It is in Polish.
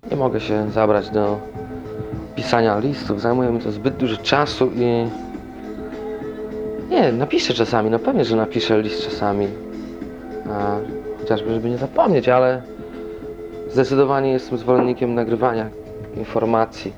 nie mogę się zabrać do pisania listów. Zajmuje mi to zbyt dużo czasu i nie, napiszę czasami, no pewnie, że napiszę list czasami. Chociażby, żeby nie zapomnieć, ale zdecydowanie jestem zwolennikiem nagrywania informacji.